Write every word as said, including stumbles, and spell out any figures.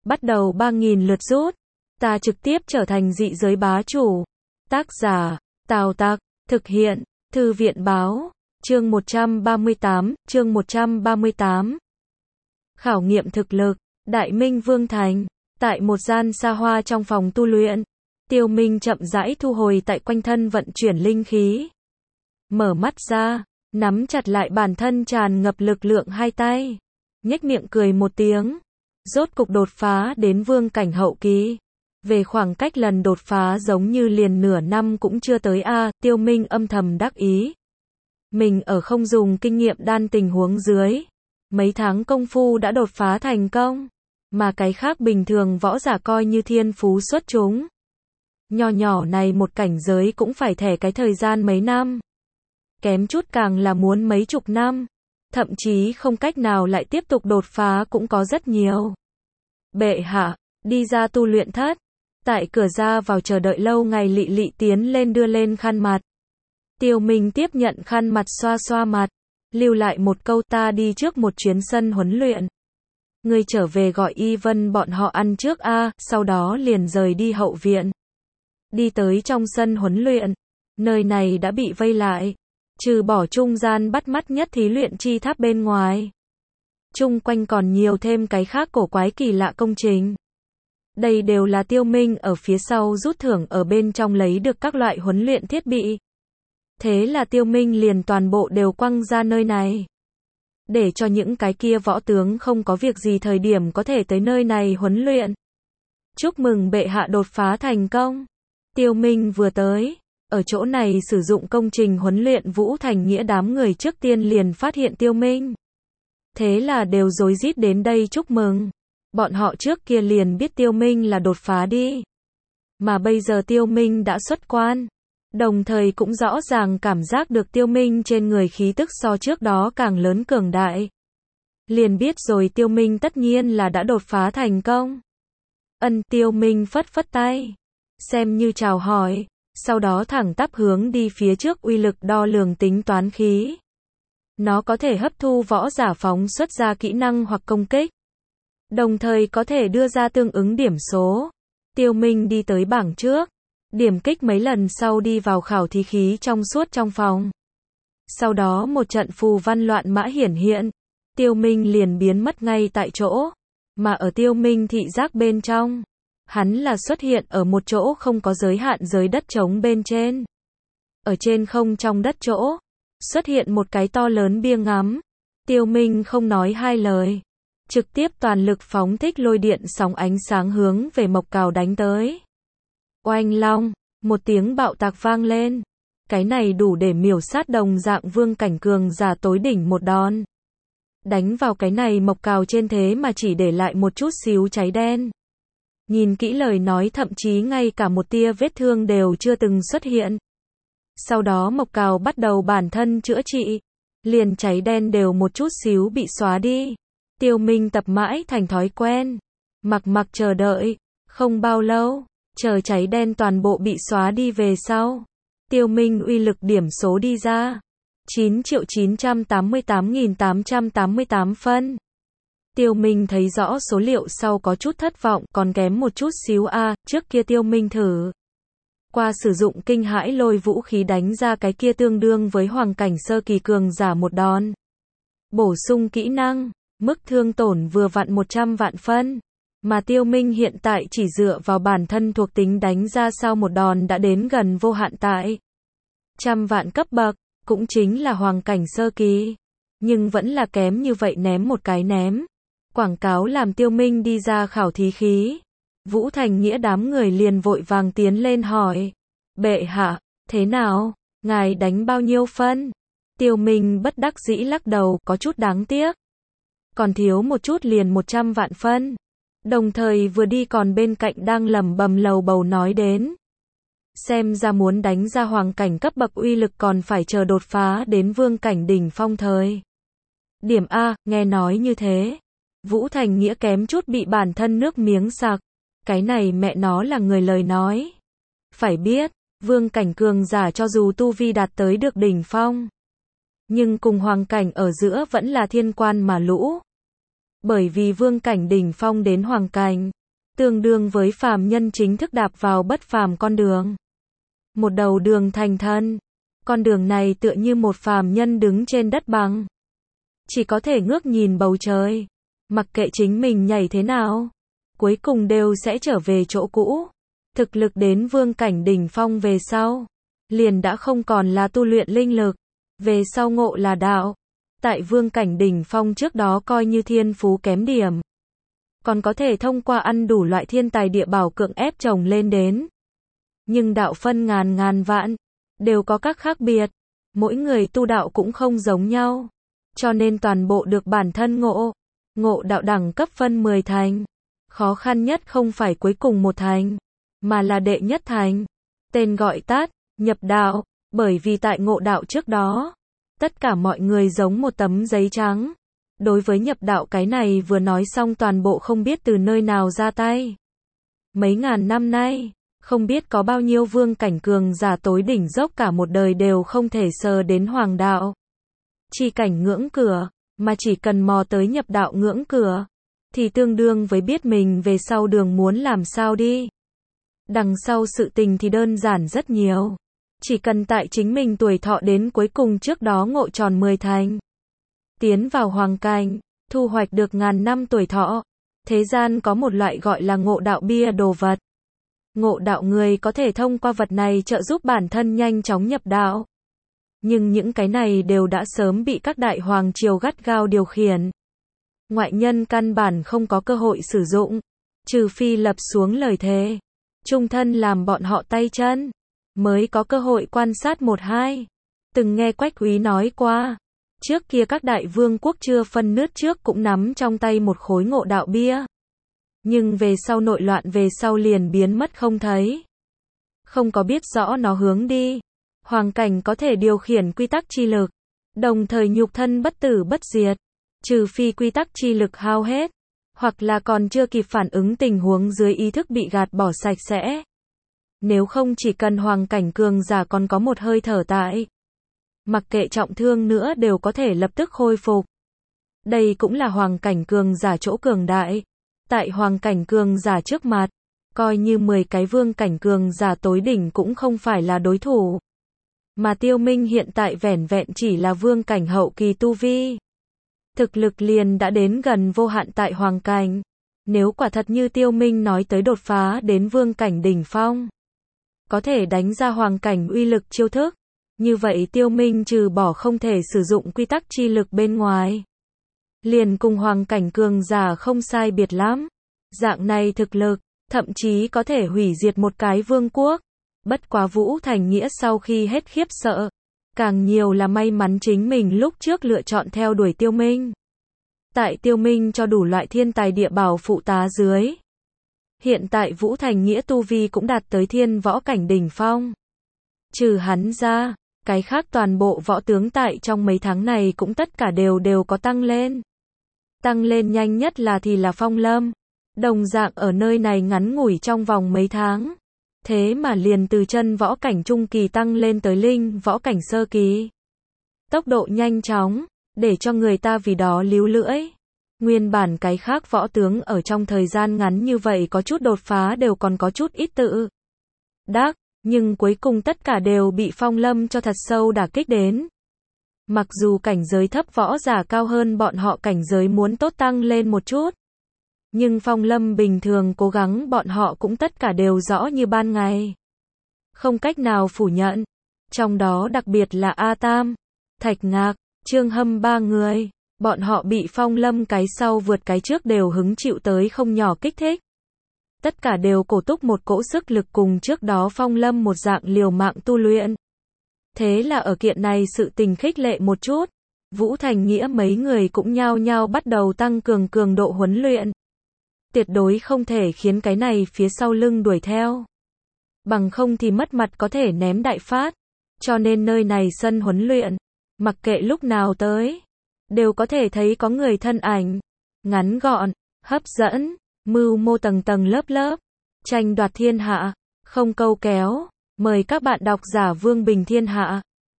bắt đầu ba nghìn lượt rút. Ta trực tiếp trở thành dị giới bá chủ. Tác giả, Tào Tặc, thực hiện, Thư viện báo, chương một trăm ba mươi tám, chương một trăm ba mươi tám. Khảo nghiệm thực lực, Đại Minh Vương Thành, tại một gian xa hoa trong phòng tu luyện, Tiêu Minh chậm rãi thu hồi tại quanh thân vận chuyển linh khí. Mở mắt ra, nắm chặt lại bản thân tràn ngập lực lượng hai tay, nhếch miệng cười một tiếng, rốt cục đột phá đến vương cảnh hậu kỳ. Về khoảng cách lần đột phá giống như liền nửa năm cũng chưa tới a, Tiêu Minh âm thầm đắc ý. Mình ở không dùng kinh nghiệm đan tình huống dưới, mấy tháng công phu đã đột phá thành công, mà cái khác bình thường võ giả coi như thiên phú xuất chúng. Nho nhỏ này một cảnh giới cũng phải thẻ cái thời gian mấy năm. Kém chút càng là muốn mấy chục năm, thậm chí không cách nào lại tiếp tục đột phá cũng có rất nhiều. Bệ hạ, đi ra tu luyện thất. Tại cửa ra vào chờ đợi lâu ngày Lị Lị tiến lên đưa lên khăn mặt. Tiêu Minh tiếp nhận khăn mặt xoa xoa mặt, lưu lại một câu ta đi trước một chuyến sân huấn luyện. Ngươi trở về gọi Y Vân bọn họ ăn trước a, sau đó liền rời đi hậu viện. Đi tới trong sân huấn luyện, nơi này đã bị vây lại, trừ bỏ trung gian bắt mắt nhất thí luyện chi tháp bên ngoài. Chung quanh còn nhiều thêm cái khác cổ quái kỳ lạ công trình. Đây đều là Tiêu Minh ở phía sau rút thưởng ở bên trong lấy được các loại huấn luyện thiết bị. Thế là Tiêu Minh liền toàn bộ đều quăng ra nơi này. Để cho những cái kia võ tướng không có việc gì thời điểm có thể tới nơi này huấn luyện. Chúc mừng bệ hạ đột phá thành công. Tiêu Minh vừa tới, ở chỗ này sử dụng công trình huấn luyện Vũ Thành Nghĩa đám người trước tiên liền phát hiện Tiêu Minh. Thế là đều rối rít đến đây chúc mừng. Bọn họ trước kia liền biết Tiêu Minh là đột phá đi. Mà bây giờ Tiêu Minh đã xuất quan. Đồng thời cũng rõ ràng cảm giác được Tiêu Minh trên người khí tức so trước đó càng lớn cường đại. Liền biết rồi Tiêu Minh tất nhiên là đã đột phá thành công. Ân, Tiêu Minh phất phất tay, xem như chào hỏi, sau đó thẳng tắp hướng đi phía trước uy lực đo lường tính toán khí. Nó có thể hấp thu võ giả phóng xuất ra kỹ năng hoặc công kích. Đồng thời có thể đưa ra tương ứng điểm số. Tiêu Minh đi tới bảng trước, điểm kích mấy lần sau đi vào khảo thí khí trong suốt trong phòng. Sau đó một trận phù văn loạn mã hiển hiện, Tiêu Minh liền biến mất ngay tại chỗ. Mà ở Tiêu Minh thị giác bên trong, hắn là xuất hiện ở một chỗ không có giới hạn giới đất trống bên trên. Ở trên không trong đất chỗ, xuất hiện một cái to lớn bia ngắm. Tiêu Minh không nói hai lời, trực tiếp toàn lực phóng thích lôi điện sóng ánh sáng hướng về Mộc Cào đánh tới. Oanh long, một tiếng bạo tạc vang lên. Cái này đủ để miểu sát đồng dạng vương cảnh cường giả tối đỉnh một đòn. Đánh vào cái này Mộc Cào trên thế mà chỉ để lại một chút xíu cháy đen. Nhìn kỹ lời nói thậm chí ngay cả một tia vết thương đều chưa từng xuất hiện. Sau đó Mộc Cào bắt đầu bản thân chữa trị. Liền cháy đen đều một chút xíu bị xóa đi. Tiêu Minh tập mãi thành thói quen. Mặc mặc chờ đợi. Không bao lâu, chờ cháy đen toàn bộ bị xóa đi về sau. Tiêu Minh uy lực điểm số đi ra. chín triệu chín trăm tám mươi tám nghìn tám trăm tám mươi tám phân. Tiêu Minh thấy rõ số liệu sau có chút thất vọng, còn kém một chút xíu a, à, trước kia Tiêu Minh thử qua sử dụng kinh hãi lôi vũ khí đánh ra cái kia tương đương với hoàng cảnh sơ kỳ cường giả một đòn. Bổ sung kỹ năng, mức thương tổn vừa vặn một trăm vạn phân, mà Tiêu Minh hiện tại chỉ dựa vào bản thân thuộc tính đánh ra sau một đòn đã đến gần vô hạn tại trăm vạn cấp bậc, cũng chính là hoàng cảnh sơ kỳ, nhưng vẫn là kém như vậy ném một cái ném. Quảng cáo làm Tiêu Minh đi ra khảo thí khí. Vũ Thành Nghĩa đám người liền vội vàng tiến lên hỏi. Bệ hạ, thế nào? Ngài đánh bao nhiêu phân? Tiêu Minh bất đắc dĩ lắc đầu, có chút đáng tiếc. Còn thiếu một chút liền một trăm vạn phân. Đồng thời vừa đi còn bên cạnh đang lẩm bẩm lầu bầu nói đến. Xem ra muốn đánh ra hoàng cảnh cấp bậc uy lực còn phải chờ đột phá đến vương cảnh đỉnh phong thời. Điểm A, nghe nói như thế. Vũ Thành Nghĩa kém chút bị bản thân nước miếng sặc. Cái này mẹ nó là người lời nói. Phải biết, vương cảnh cường giả cho dù tu vi đạt tới được đỉnh phong, nhưng cùng hoàng cảnh ở giữa vẫn là thiên quan mà lũ. Bởi vì vương cảnh đỉnh phong đến hoàng cảnh, tương đương với phàm nhân chính thức đạp vào bất phàm con đường. Một đầu đường thành thân. Con đường này tựa như một phàm nhân đứng trên đất bằng. Chỉ có thể ngước nhìn bầu trời. Mặc kệ chính mình nhảy thế nào, cuối cùng đều sẽ trở về chỗ cũ. Thực lực đến vương cảnh đỉnh phong về sau, liền đã không còn là tu luyện linh lực. Về sau ngộ là đạo. Tại vương cảnh đỉnh phong trước đó coi như thiên phú kém điểm. Còn có thể thông qua ăn đủ loại thiên tài địa bảo cưỡng ép trồng lên đến. Nhưng đạo phân ngàn ngàn vạn, đều có các khác biệt. Mỗi người tu đạo cũng không giống nhau. Cho nên toàn bộ được bản thân ngộ. Ngộ đạo đẳng cấp phân mười thành. Khó khăn nhất không phải cuối cùng một thành, mà là đệ nhất thành. Tên gọi tắt, nhập đạo. Bởi vì tại ngộ đạo trước đó, tất cả mọi người giống một tấm giấy trắng. Đối với nhập đạo cái này vừa nói xong toàn bộ không biết từ nơi nào ra tay. Mấy ngàn năm nay, không biết có bao nhiêu vương cảnh cường giả tối đỉnh dốc cả một đời đều không thể sờ đến hoàng đạo. Chỉ cảnh ngưỡng cửa, mà chỉ cần mò tới nhập đạo ngưỡng cửa, thì tương đương với biết mình về sau đường muốn làm sao đi. Đằng sau sự tình thì đơn giản rất nhiều. Chỉ cần tại chính mình tuổi thọ đến cuối cùng trước đó ngộ tròn mười thành. Tiến vào hoàng cảnh, thu hoạch được ngàn năm tuổi thọ. Thế gian có một loại gọi là ngộ đạo bia đồ vật. Ngộ đạo người có thể thông qua vật này trợ giúp bản thân nhanh chóng nhập đạo. Nhưng những cái này đều đã sớm bị các đại hoàng triều gắt gao điều khiển. Ngoại nhân căn bản không có cơ hội sử dụng, trừ phi lập xuống lời thề, chung thân làm bọn họ tay chân, mới có cơ hội quan sát một hai. Từng nghe Quách Úy nói qua, trước kia các đại vương quốc chưa phân nước trước cũng nắm trong tay một khối ngộ đạo bia. Nhưng về sau nội loạn về sau liền biến mất không thấy. Không có biết rõ nó hướng đi. Hoàng cảnh có thể điều khiển quy tắc chi lực, đồng thời nhục thân bất tử bất diệt, trừ phi quy tắc chi lực hao hết, hoặc là còn chưa kịp phản ứng tình huống dưới ý thức bị gạt bỏ sạch sẽ. Nếu không chỉ cần hoàng cảnh cường giả còn có một hơi thở tại, mặc kệ trọng thương nữa đều có thể lập tức khôi phục. Đây cũng là hoàng cảnh cường giả chỗ cường đại. Tại hoàng cảnh cường giả trước mặt, coi như mười cái vương cảnh cường giả tối đỉnh cũng không phải là đối thủ. Mà Tiêu Minh hiện tại vẻn vẹn chỉ là vương cảnh hậu kỳ tu vi. Thực lực liền đã đến gần vô hạn tại hoàng cảnh. Nếu quả thật như Tiêu Minh nói tới đột phá đến vương cảnh đỉnh phong, có thể đánh ra hoàng cảnh uy lực chiêu thức. Như vậy Tiêu Minh trừ bỏ không thể sử dụng quy tắc chi lực bên ngoài, liền cùng hoàng cảnh cường giả không sai biệt lắm. Dạng này thực lực, thậm chí có thể hủy diệt một cái vương quốc. Bất quá Vũ Thành Nghĩa sau khi hết khiếp sợ, càng nhiều là may mắn chính mình lúc trước lựa chọn theo đuổi Tiêu Minh. Tại Tiêu Minh cho đủ loại thiên tài địa bảo phụ tá dưới, hiện tại Vũ Thành Nghĩa tu vi cũng đạt tới thiên võ cảnh đỉnh phong. Trừ hắn ra, cái khác toàn bộ võ tướng tại trong mấy tháng này cũng tất cả đều đều có tăng lên. Tăng lên nhanh nhất là thì là Phong Lâm. Đồng dạng ở nơi này ngắn ngủi trong vòng mấy tháng. Thế mà liền từ chân võ cảnh trung kỳ tăng lên tới linh võ cảnh sơ kỳ. Tốc độ nhanh chóng, để cho người ta vì đó líu lưỡi. Nguyên bản cái khác võ tướng ở trong thời gian ngắn như vậy có chút đột phá đều còn có chút ít tự đắc, nhưng cuối cùng tất cả đều bị Phong Lâm cho thật sâu đả kích đến. Mặc dù cảnh giới thấp võ giả cao hơn bọn họ cảnh giới muốn tốt tăng lên một chút, nhưng Phong Lâm bình thường cố gắng bọn họ cũng tất cả đều rõ như ban ngày. Không cách nào phủ nhận. Trong đó đặc biệt là A Tam, Thạch Ngạc, Trương Hâm ba người. Bọn họ bị Phong Lâm cái sau vượt cái trước đều hứng chịu tới không nhỏ kích thích. Tất cả đều cổ túc một cỗ sức lực cùng trước đó Phong Lâm một dạng liều mạng tu luyện. Thế là ở kiện này sự tình khích lệ một chút, Vũ Thành Nghĩa mấy người cũng nhao nhao bắt đầu tăng cường cường độ huấn luyện. Tuyệt đối không thể khiến cái này phía sau lưng đuổi theo. Bằng không thì mất mặt có thể ném đại phát. Cho nên nơi này sân huấn luyện, mặc kệ lúc nào tới, đều có thể thấy có người thân ảnh. Ngắn gọn, hấp dẫn, mưu mô tầng tầng lớp lớp. Tranh đoạt thiên hạ, không câu kéo. Mời các bạn đọc giả Vương Bình Thiên Hạ.